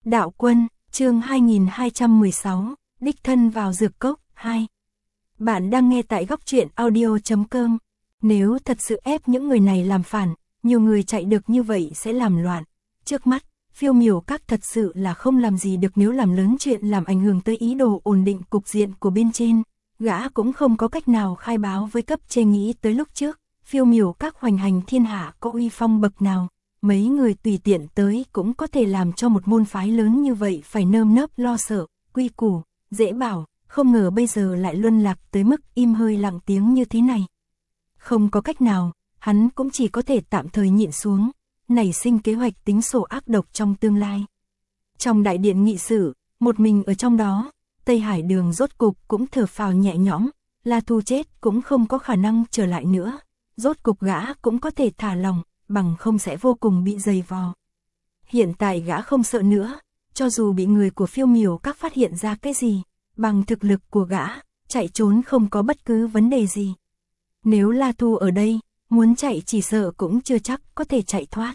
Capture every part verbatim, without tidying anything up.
Đạo Quân, chương hai nghìn hai trăm mười sáu, đích thân vào dược cốc, hai. Bạn đang nghe tại góc truyện audio chấm com. Nếu thật sự ép những người này làm phản, nhiều người chạy được như vậy sẽ làm loạn. Trước mắt, Phiêu Miểu Các thật sự là không làm gì được nếu làm lớn chuyện làm ảnh hưởng tới ý đồ ổn định cục diện của bên trên. Gã cũng không có cách nào khai báo với cấp trên nghĩ tới lúc trước. Phiêu Miểu Các hoành hành thiên hạ có uy phong bậc nào. Mấy người tùy tiện tới cũng có thể làm cho một môn phái lớn như vậy phải nơm nớp lo sợ, quy củ, dễ bảo, không ngờ bây giờ lại luân lạc tới mức im hơi lặng tiếng như thế này. Không có cách nào, hắn cũng chỉ có thể tạm thời nhịn xuống, nảy sinh kế hoạch tính sổ ác độc trong tương lai. Trong đại điện nghị sự, một mình ở trong đó, Tây Hải Đường rốt cục cũng thở phào nhẹ nhõm, La Thu chết cũng không có khả năng trở lại nữa, rốt cục gã cũng có thể thả lòng, bằng không sẽ vô cùng bị dày vò. Hiện tại gã không sợ nữa, cho dù bị người của Phiêu Miểu Các phát hiện ra cái gì, bằng thực lực của gã, chạy trốn không có bất cứ vấn đề gì. Nếu La Thu ở đây, muốn chạy chỉ sợ cũng chưa chắc có thể chạy thoát.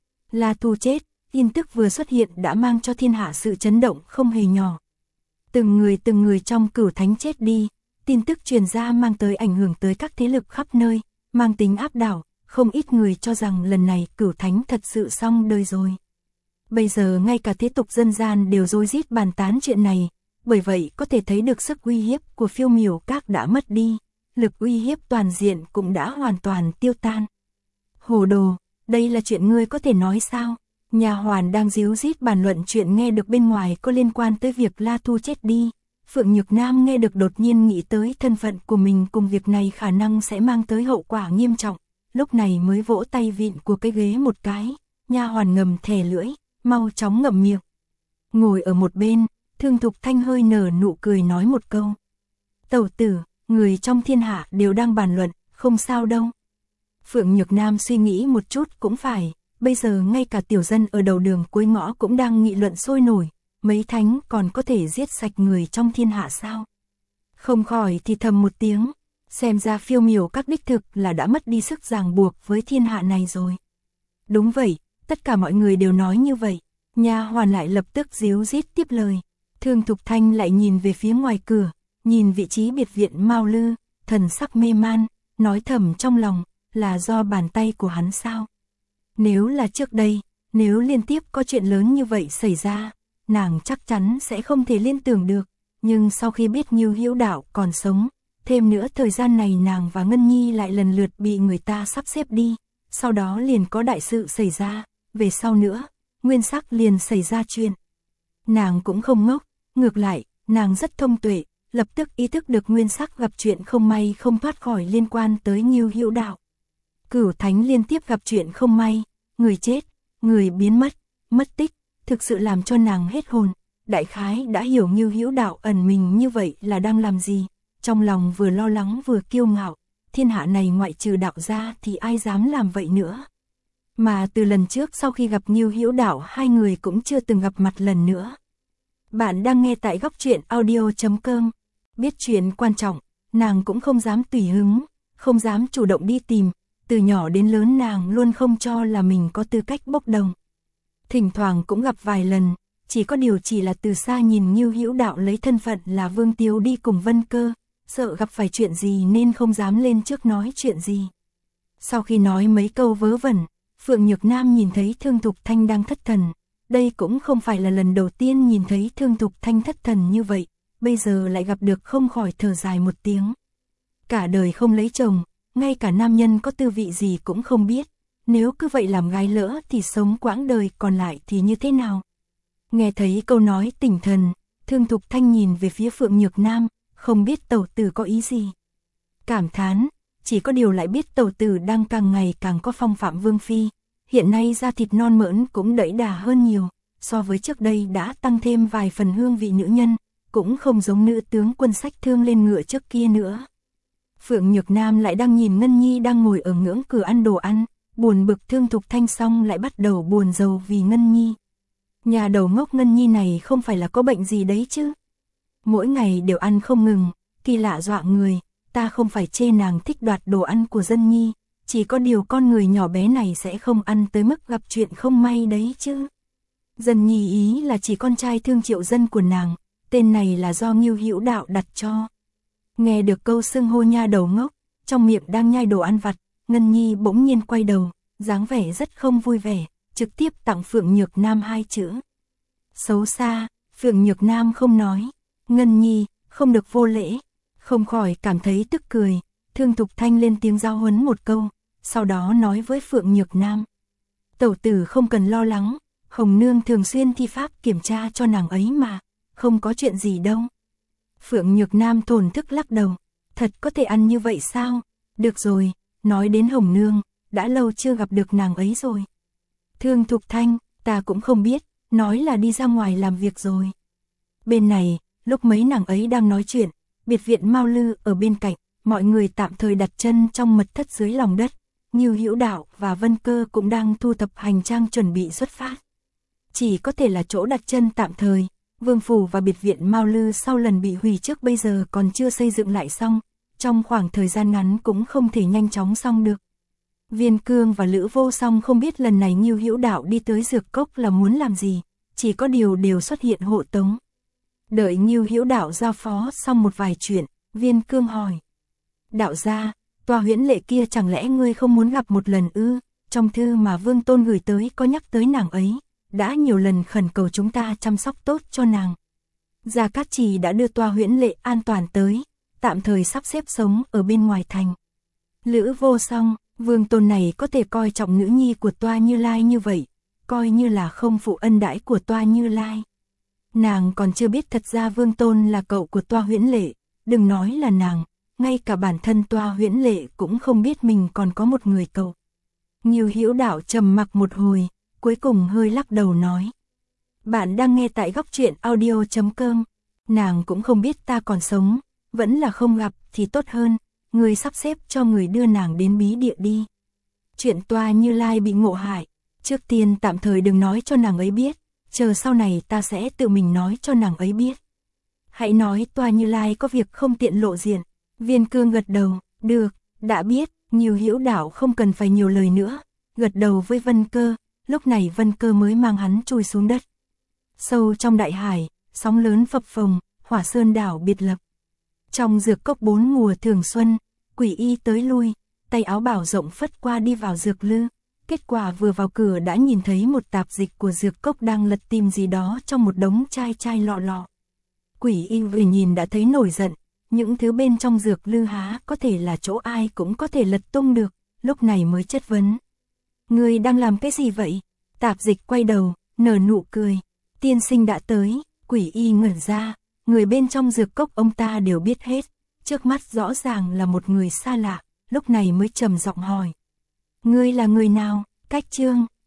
La Thu chết, tin tức vừa xuất hiện đã mang cho thiên hạ sự chấn động không hề nhỏ. Từng người từng người trong Cửu Thánh chết đi, tin tức truyền ra mang tới ảnh hưởng tới các thế lực khắp nơi, mang tính áp đảo. Không ít người cho rằng lần này Cửu Thánh thật sự xong đời rồi. Bây giờ ngay cả thế tục dân gian đều rối rít bàn tán chuyện này, bởi vậy có thể thấy được sức uy hiếp của Phiêu Miểu Các đã mất đi, lực uy hiếp toàn diện cũng đã hoàn toàn tiêu tan. Hồ đồ, đây là chuyện ngươi có thể nói sao? Nhà hoàn đang díu rít bàn luận chuyện nghe được bên ngoài có liên quan tới việc La Thu chết đi. Phượng Nhược Nam nghe được đột nhiên nghĩ tới thân phận của mình cùng việc này khả năng sẽ mang tới hậu quả nghiêm trọng. Lúc này mới vỗ tay vịn của cái ghế một cái, nha hoàn ngầm thè lưỡi, mau chóng ngậm miệng. Ngồi ở một bên, Thương Thục Thanh hơi nở nụ cười nói một câu. Tẩu tử, người trong thiên hạ đều đang bàn luận, không sao đâu. Phượng Nhược Nam suy nghĩ một chút cũng phải, bây giờ ngay cả tiểu dân ở đầu đường cuối ngõ cũng đang nghị luận sôi nổi, mấy thánh còn có thể giết sạch người trong thiên hạ sao? Không khỏi thì thầm một tiếng. Xem ra Phiêu Miểu Các đích thực là đã mất đi sức ràng buộc với thiên hạ này rồi. Đúng vậy, tất cả mọi người đều nói như vậy. Nha hoàn lại lập tức díu rít tiếp lời. Thương Thục Thanh lại nhìn về phía ngoài cửa, nhìn vị trí biệt viện Mao Lư, thần sắc mê man, nói thầm trong lòng, là do bàn tay của hắn sao? Nếu là trước đây, nếu liên tiếp có chuyện lớn như vậy xảy ra, nàng chắc chắn sẽ không thể liên tưởng được. Nhưng sau khi biết Ngưu Hữu Đạo còn sống, thêm nữa thời gian này nàng và Ngân Nhi lại lần lượt bị người ta sắp xếp đi, sau đó liền có đại sự xảy ra, về sau nữa, Nguyên Sắc liền xảy ra chuyện. Nàng cũng không ngốc, ngược lại, nàng rất thông tuệ, lập tức ý thức được Nguyên Sắc gặp chuyện không may không thoát khỏi liên quan tới Ngưu Hữu Đạo. Cửu Thánh liên tiếp gặp chuyện không may, người chết, người biến mất, mất tích, thực sự làm cho nàng hết hồn, đại khái đã hiểu Ngưu Hữu Đạo ẩn mình như vậy là đang làm gì. Trong lòng vừa lo lắng vừa kiêu ngạo, thiên hạ này ngoại trừ đạo ra thì ai dám làm vậy nữa. Mà từ lần trước sau khi gặp Ngưu Hữu Đạo hai người cũng chưa từng gặp mặt lần nữa. Bạn đang nghe tại góc truyện audio chấm com. Biết chuyện quan trọng, nàng cũng không dám tùy hứng, không dám chủ động đi tìm, từ nhỏ đến lớn nàng luôn không cho là mình có tư cách bốc đồng. Thỉnh thoảng cũng gặp vài lần, chỉ có điều chỉ là từ xa nhìn Ngưu Hữu Đạo lấy thân phận là Vương Tiếu đi cùng Vân Cơ. Sợ gặp phải chuyện gì nên không dám lên trước nói chuyện gì. Sau khi nói mấy câu vớ vẩn, Phượng Nhược Nam nhìn thấy Thương Thục Thanh đang thất thần. Đây cũng không phải là lần đầu tiên nhìn thấy Thương Thục Thanh thất thần như vậy, bây giờ lại gặp được không khỏi thở dài một tiếng. Cả đời không lấy chồng, ngay cả nam nhân có tư vị gì cũng không biết. Nếu cứ vậy làm gái lỡ thì sống quãng đời còn lại thì như thế nào? Nghe thấy câu nói tỉnh thần, Thương Thục Thanh nhìn về phía Phượng Nhược Nam. Không biết tẩu tử có ý gì. Cảm thán, chỉ có điều lại biết tẩu tử đang càng ngày càng có phong phạm vương phi. Hiện nay da thịt non mởn cũng đẫy đà hơn nhiều, so với trước đây đã tăng thêm vài phần hương vị nữ nhân, cũng không giống nữ tướng quân sách thương lên ngựa trước kia nữa. Phượng Nhược Nam lại đang nhìn Ngân Nhi đang ngồi ở ngưỡng cửa ăn đồ ăn, buồn bực Thương Thục Thanh xong lại bắt đầu buồn rầu vì Ngân Nhi. Nhà đầu ngốc Ngân Nhi này không phải là có bệnh gì đấy chứ? Mỗi ngày đều ăn không ngừng, kỳ lạ dọa người, ta không phải chê nàng thích đoạt đồ ăn của dân nhi, chỉ có điều con người nhỏ bé này sẽ không ăn tới mức gặp chuyện không may đấy chứ. Dân Nhi ý là chỉ con trai Thương Triệu Dân của nàng, tên này là do Ngưu Hữu Đạo đặt cho. Nghe được câu xưng hô nha đầu ngốc, trong miệng đang nhai đồ ăn vặt, Ngân Nhi bỗng nhiên quay đầu, dáng vẻ rất không vui vẻ, trực tiếp tặng Phượng Nhược Nam hai chữ. Xấu xa, Phượng Nhược Nam không nói, Ngân Nhi, không được vô lễ, không khỏi cảm thấy tức cười, Thương Thục Thanh lên tiếng giao huấn một câu, sau đó nói với Phượng Nhược Nam. Tẩu tử không cần lo lắng, Hồng Nương thường xuyên thi pháp kiểm tra cho nàng ấy mà, không có chuyện gì đâu. Phượng Nhược Nam thổn thức lắc đầu, thật có thể ăn như vậy sao? Được rồi, nói đến Hồng Nương, đã lâu chưa gặp được nàng ấy rồi. Thương Thục Thanh, ta cũng không biết, nói là đi ra ngoài làm việc rồi. Bên này, lúc mấy nàng ấy đang nói chuyện, biệt viện Mao Lư ở bên cạnh, mọi người tạm thời đặt chân trong mật thất dưới lòng đất. Ngưu Hữu Đạo và Vân Cơ cũng đang thu thập hành trang chuẩn bị xuất phát. Chỉ có thể là chỗ đặt chân tạm thời, Vương Phủ và biệt viện Mao Lư sau lần bị hủy trước bây giờ còn chưa xây dựng lại xong, trong khoảng thời gian ngắn cũng không thể nhanh chóng xong được. Viên Cương và Lữ Vô Song không biết lần này Ngưu Hữu Đạo đi tới Dược Cốc là muốn làm gì, chỉ có điều đều xuất hiện hộ tống. Đợi Ngưu Hữu Đạo giao phó xong một vài chuyện, Viên Cương hỏi. Đạo gia, tòa huyễn lệ kia chẳng lẽ ngươi không muốn gặp một lần ư? Trong thư mà Vương Tôn gửi tới có nhắc tới nàng ấy, đã nhiều lần khẩn cầu chúng ta chăm sóc tốt cho nàng. Gia Cát Trì đã đưa tòa huyễn lệ an toàn tới, tạm thời sắp xếp sống ở bên ngoài thành. Lữ Vô Song, Vương Tôn này có thể coi trọng nữ nhi của Toa Như Lai như vậy, coi như là không phụ ân đãi của Toa Như Lai. Nàng còn chưa biết thật ra Vương Tôn là cậu của Toa huyễn lệ, đừng nói là nàng, ngay cả bản thân Toa huyễn lệ cũng không biết mình còn có một người cậu. Ngưu Hữu Đạo trầm mặc một hồi, cuối cùng hơi lắc đầu nói. Bạn đang nghe tại góc truyện audio chấm com, nàng cũng không biết ta còn sống, vẫn là không gặp thì tốt hơn, người sắp xếp cho người đưa nàng đến bí địa đi. Chuyện Toa Như Lai bị ngộ hại, trước tiên tạm thời đừng nói cho nàng ấy biết, chờ sau này ta sẽ tự mình nói cho nàng ấy biết. Hãy nói Toa Như Lai có việc không tiện lộ diện. Viên Cương gật đầu, được, đã biết, Ngưu Hữu Đạo không cần phải nhiều lời nữa, gật đầu với Vân Cơ, lúc này Vân Cơ mới mang hắn chui xuống đất. Sâu trong đại hải, sóng lớn phập phồng, Hỏa Sơn đảo biệt lập. Trong Dược Cốc bốn mùa thường xuân, Quỷ Y tới lui, tay áo bảo rộng phất qua đi vào Dược Lư, kết quả vừa vào cửa đã nhìn thấy một tạp dịch của Dược Cốc đang lật tìm gì đó trong một đống chai chai lọ lọ. Quỷ Y vừa nhìn đã thấy nổi giận. Những thứ bên trong Dược Lư há có thể là chỗ ai cũng có thể lật tung được, lúc này mới chất vấn. Ngươi đang làm cái gì vậy? Tạp dịch quay đầu, nở nụ cười. Tiên sinh đã tới, Quỷ Y ngẩn ra, người bên trong Dược Cốc ông ta đều biết hết, trước mắt rõ ràng là một người xa lạ, lúc này mới trầm giọng hỏi. Ngươi là người nào? Cách Trương,